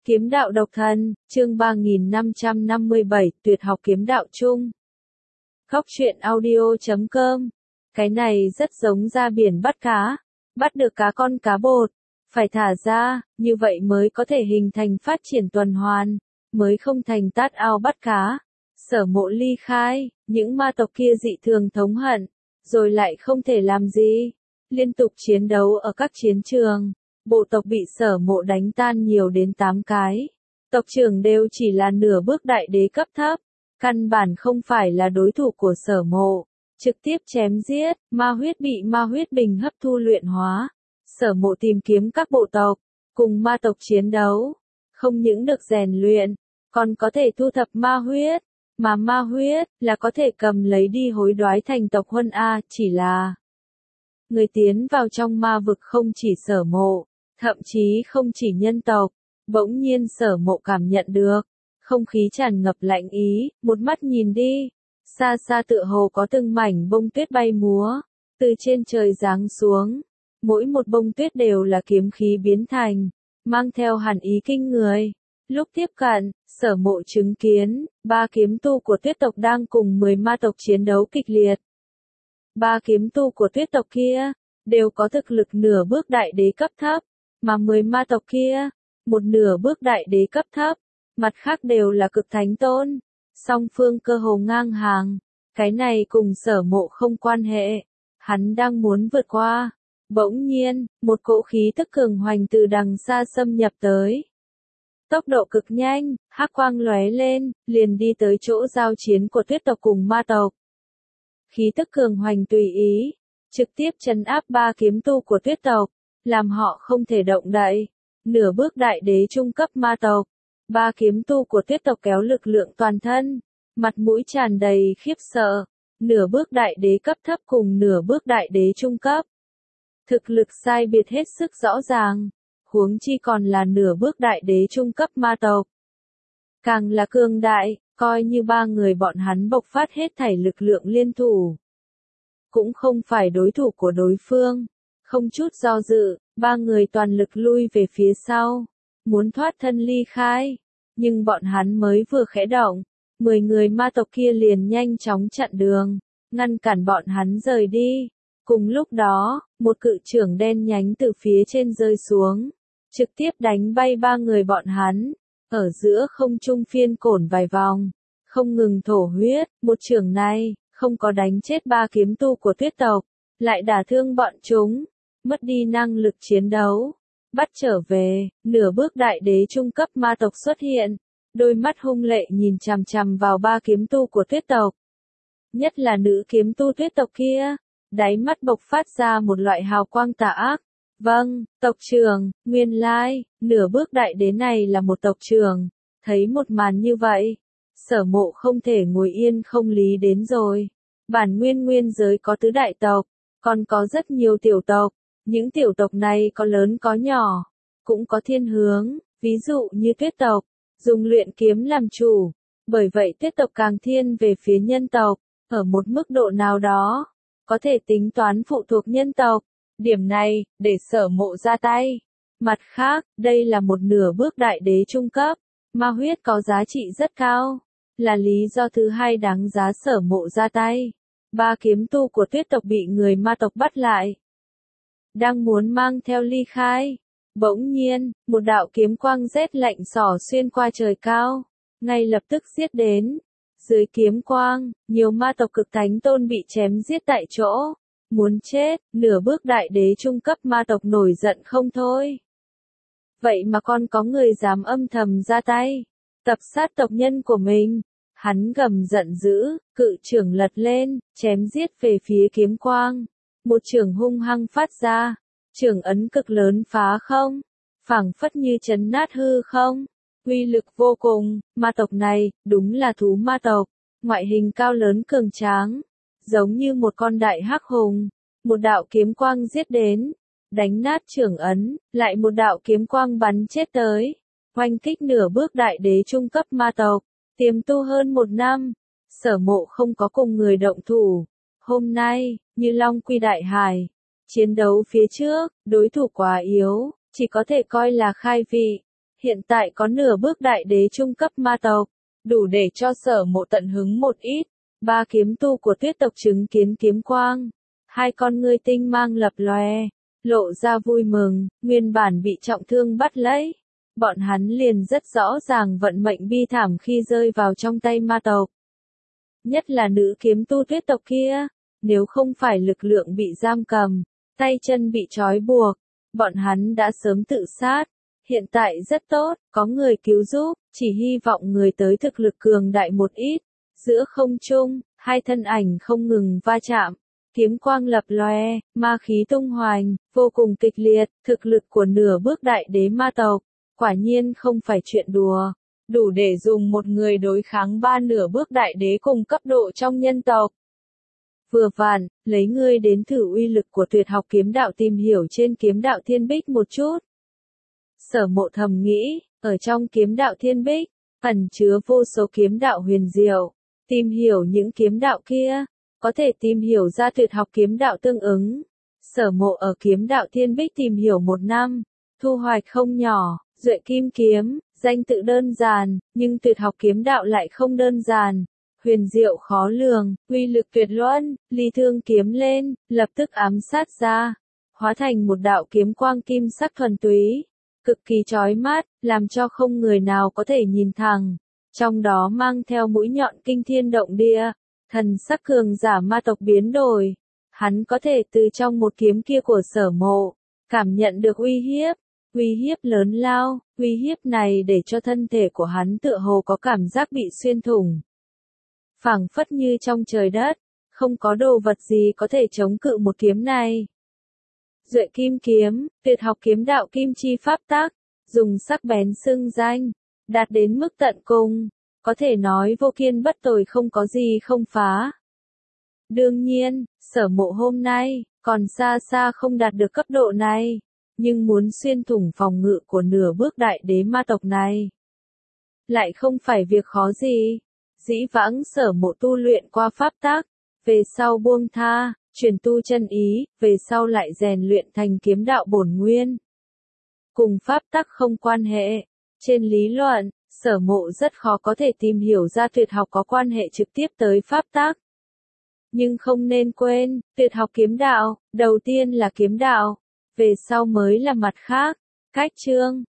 Kiếm đạo độc thân, chương 3557, tuyệt học kiếm đạo chung. Góc truyện audio.com. Cái này rất giống ra biển bắt cá. Bắt được cá con cá bột. Phải thả ra, như vậy mới có thể hình thành phát triển tuần hoàn. Mới không thành tát ao bắt cá. Sở Mộ ly khai, những ma tộc kia dị thường thống hận. Rồi lại không thể làm gì. Liên tục chiến đấu ở các chiến trường. Bộ tộc bị Sở Mộ đánh tan nhiều đến 8 cái. Tộc trưởng đều chỉ là nửa bước đại đế cấp thấp. Căn bản không phải là đối thủ của Sở Mộ. Trực tiếp chém giết, ma huyết bị ma huyết bình hấp thu luyện hóa. Sở Mộ tìm kiếm các bộ tộc, cùng ma tộc chiến đấu. Không những được rèn luyện, còn có thể thu thập ma huyết. Mà ma huyết là có thể cầm lấy đi hối đoái thành tộc huân A, chỉ là người tiến vào trong ma vực không chỉ Sở Mộ, thậm chí không chỉ nhân tộc. Bỗng nhiên Sở Mộ cảm nhận được, không khí tràn ngập lạnh ý, một mắt nhìn đi, xa xa tựa hồ có từng mảnh bông tuyết bay múa, từ trên trời giáng xuống, mỗi một bông tuyết đều là kiếm khí biến thành, mang theo hàn ý kinh người. Lúc tiếp cận, Sở Mộ chứng kiến, 3 kiếm tu của tuyết tộc đang cùng 10 ma tộc chiến đấu kịch liệt. 3 kiếm tu của tuyết tộc kia, đều có thực lực nửa bước đại đế cấp thấp, mà 10 ma tộc kia, một nửa bước đại đế cấp thấp, mặt khác đều là cực thánh tôn, song phương cơ hồ ngang hàng, cái này cùng Sở Mộ không quan hệ, hắn đang muốn vượt qua, bỗng nhiên, một cỗ khí tức cường hoành từ đằng xa xâm nhập tới. Tốc độ cực nhanh, hắc quang lóe lên, liền đi tới chỗ giao chiến của tuyết tộc cùng ma tộc. Khí tức cường hoành tùy ý, trực tiếp trấn áp 3 kiếm tu của tuyết tộc, làm họ không thể động đậy. Nửa bước đại đế trung cấp ma tộc, 3 kiếm tu của tuyết tộc kéo lực lượng toàn thân, mặt mũi tràn đầy khiếp sợ. Nửa bước đại đế cấp thấp cùng nửa bước đại đế trung cấp, thực lực sai biệt hết sức rõ ràng, huống chi còn là nửa bước đại đế trung cấp ma tộc. Càng là cường đại, coi như 3 người bọn hắn bộc phát hết thảy lực lượng liên thủ, cũng không phải đối thủ của đối phương. Không chút do dự, 3 người toàn lực lui về phía sau, muốn thoát thân ly khai, nhưng bọn hắn mới vừa khẽ động, 10 người ma tộc kia liền nhanh chóng chặn đường, ngăn cản bọn hắn rời đi. Cùng lúc đó, một cự chưởng đen nhánh từ phía trên rơi xuống, trực tiếp đánh bay 3 người bọn hắn, ở giữa không trung phiên cổn vài vòng, không ngừng thổ huyết. Một chưởng này, không có đánh chết 3 kiếm tu của tuyết tộc, lại đả thương bọn chúng, mất đi năng lực chiến đấu. Bắt trở về, nửa bước đại đế trung cấp ma tộc xuất hiện, đôi mắt hung lệ nhìn chằm chằm vào 3 kiếm tu của tuyết tộc. Nhất là nữ kiếm tu tuyết tộc kia, đáy mắt bộc phát ra một loại hào quang tà ác. Vâng, tộc trưởng, nguyên lai, nửa bước đại đế này là một tộc trưởng. Thấy một màn như vậy, Sở Mộ không thể ngồi yên không lý đến rồi. Bản nguyên giới có tứ đại tộc, còn có rất nhiều tiểu tộc. Những tiểu tộc này có lớn có nhỏ, cũng có thiên hướng, ví dụ như tuyết tộc, dùng luyện kiếm làm chủ. Bởi vậy tuyết tộc càng thiên về phía nhân tộc, ở một mức độ nào đó, có thể tính toán phụ thuộc nhân tộc. Điểm này, để Sở Mộ ra tay. Mặt khác, đây là một nửa bước đại đế trung cấp, ma huyết có giá trị rất cao, là lý do thứ hai đáng giá Sở Mộ ra tay. 3 kiếm tu của tuyết tộc bị người ma tộc bắt lại, đang muốn mang theo ly khai. Bỗng nhiên, một đạo kiếm quang rét lạnh xỏ xuyên qua trời cao, ngay lập tức giết đến. Dưới kiếm quang, nhiều ma tộc cực thánh tôn bị chém giết tại chỗ. Muốn chết, nửa bước đại đế trung cấp ma tộc nổi giận không thôi. Vậy mà còn có người dám âm thầm ra tay, tập sát tộc nhân của mình. Hắn gầm giận dữ, cự chưởng lật lên, chém giết về phía kiếm quang. Một chưởng hung hăng phát ra, chưởng ấn cực lớn phá không, phảng phất như chấn nát hư không, uy lực vô cùng. Ma tộc này, đúng là thú ma tộc, ngoại hình cao lớn cường tráng, giống như một con đại hắc hùng. Một đạo kiếm quang giết đến, đánh nát chưởng ấn, lại một đạo kiếm quang bắn chết tới, oanh kích nửa bước đại đế trung cấp ma tộc. Tiềm tu hơn 1 năm, Sở Mộ không có cùng người động thủ. Hôm nay, như long quy đại hải, chiến đấu phía trước, đối thủ quá yếu, chỉ có thể coi là khai vị. Hiện tại có nửa bước đại đế trung cấp ma tộc, đủ để cho Sở Mộ tận hứng một ít. Ba kiếm tu của Tuyết tộc chứng kiến kiếm quang, hai con ngươi tinh mang lập lòe, lộ ra vui mừng, nguyên bản bị trọng thương bắt lấy. Bọn hắn liền rất rõ ràng vận mệnh bi thảm khi rơi vào trong tay ma tộc. Nhất là nữ kiếm tu Tuyết tộc kia, nếu không phải lực lượng bị giam cầm, tay chân bị trói buộc, bọn hắn đã sớm tự sát. Hiện tại rất tốt, có người cứu giúp, chỉ hy vọng người tới thực lực cường đại một ít. Giữa không trung, hai thân ảnh không ngừng va chạm, kiếm quang lập lòe, ma khí tung hoành, vô cùng kịch liệt, thực lực của nửa bước đại đế ma tộc, quả nhiên không phải chuyện đùa, đủ để dùng một người đối kháng ba nửa bước đại đế cùng cấp độ trong nhân tộc. Vừa vặn, lấy ngươi đến thử uy lực của tuyệt học kiếm đạo tìm hiểu trên kiếm đạo thiên bích một chút. Sở Mộ thầm nghĩ, ở trong kiếm đạo thiên bích, ẩn chứa vô số kiếm đạo huyền diệu. Tìm hiểu những kiếm đạo kia, có thể tìm hiểu ra tuyệt học kiếm đạo tương ứng. Sở Mộ ở kiếm đạo thiên bích tìm hiểu 1 năm, thu hoạch không nhỏ. Duệ kim kiếm, danh tự đơn giản, nhưng tuyệt học kiếm đạo lại không đơn giản. Huyền diệu khó lường, uy lực tuyệt luân, ly thương kiếm lên, lập tức ám sát ra, hóa thành một đạo kiếm quang kim sắc thuần túy, cực kỳ chói mắt, làm cho không người nào có thể nhìn thẳng. Trong đó mang theo mũi nhọn kinh thiên động địa, thần sắc cường giả ma tộc biến đổi. Hắn có thể từ trong một kiếm kia của Sở Mộ, cảm nhận được uy hiếp lớn lao, uy hiếp này để cho thân thể của hắn tựa hồ có cảm giác bị xuyên thủng. Phảng phất như trong trời đất, không có đồ vật gì có thể chống cự một kiếm này. Duệ kim kiếm, tuyệt học kiếm đạo kim chi pháp tắc, dùng sắc bén xưng danh, đạt đến mức tận cùng, có thể nói vô kiên bất tồi không có gì không phá. Đương nhiên, Sở Mộ hôm nay, còn xa xa không đạt được cấp độ này, nhưng muốn xuyên thủng phòng ngự của nửa bước đại đế ma tộc này, lại không phải việc khó gì. Dĩ vãng Sở Mộ tu luyện qua pháp tắc, về sau buông tha, chuyển tu chân ý, về sau lại rèn luyện thành kiếm đạo bổn nguyên. Cùng pháp tắc không quan hệ. Trên lý luận, Sở Mộ rất khó có thể tìm hiểu ra tuyệt học có quan hệ trực tiếp tới pháp tắc. Nhưng không nên quên, tuyệt học kiếm đạo, đầu tiên là kiếm đạo, về sau mới là mặt khác. Cách chương